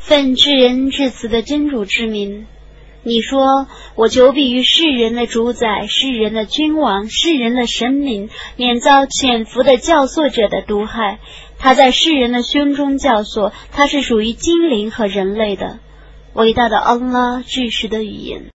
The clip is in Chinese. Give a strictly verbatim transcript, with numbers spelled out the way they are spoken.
奉至仁至慈的真主之名，你说，我久比于世人的主宰、世人的君王、世人的神明，免遭潜伏的教唆者的毒害。他在世人的胸中教唆，他是属于精灵和人类的。伟大的安拉至实的语言。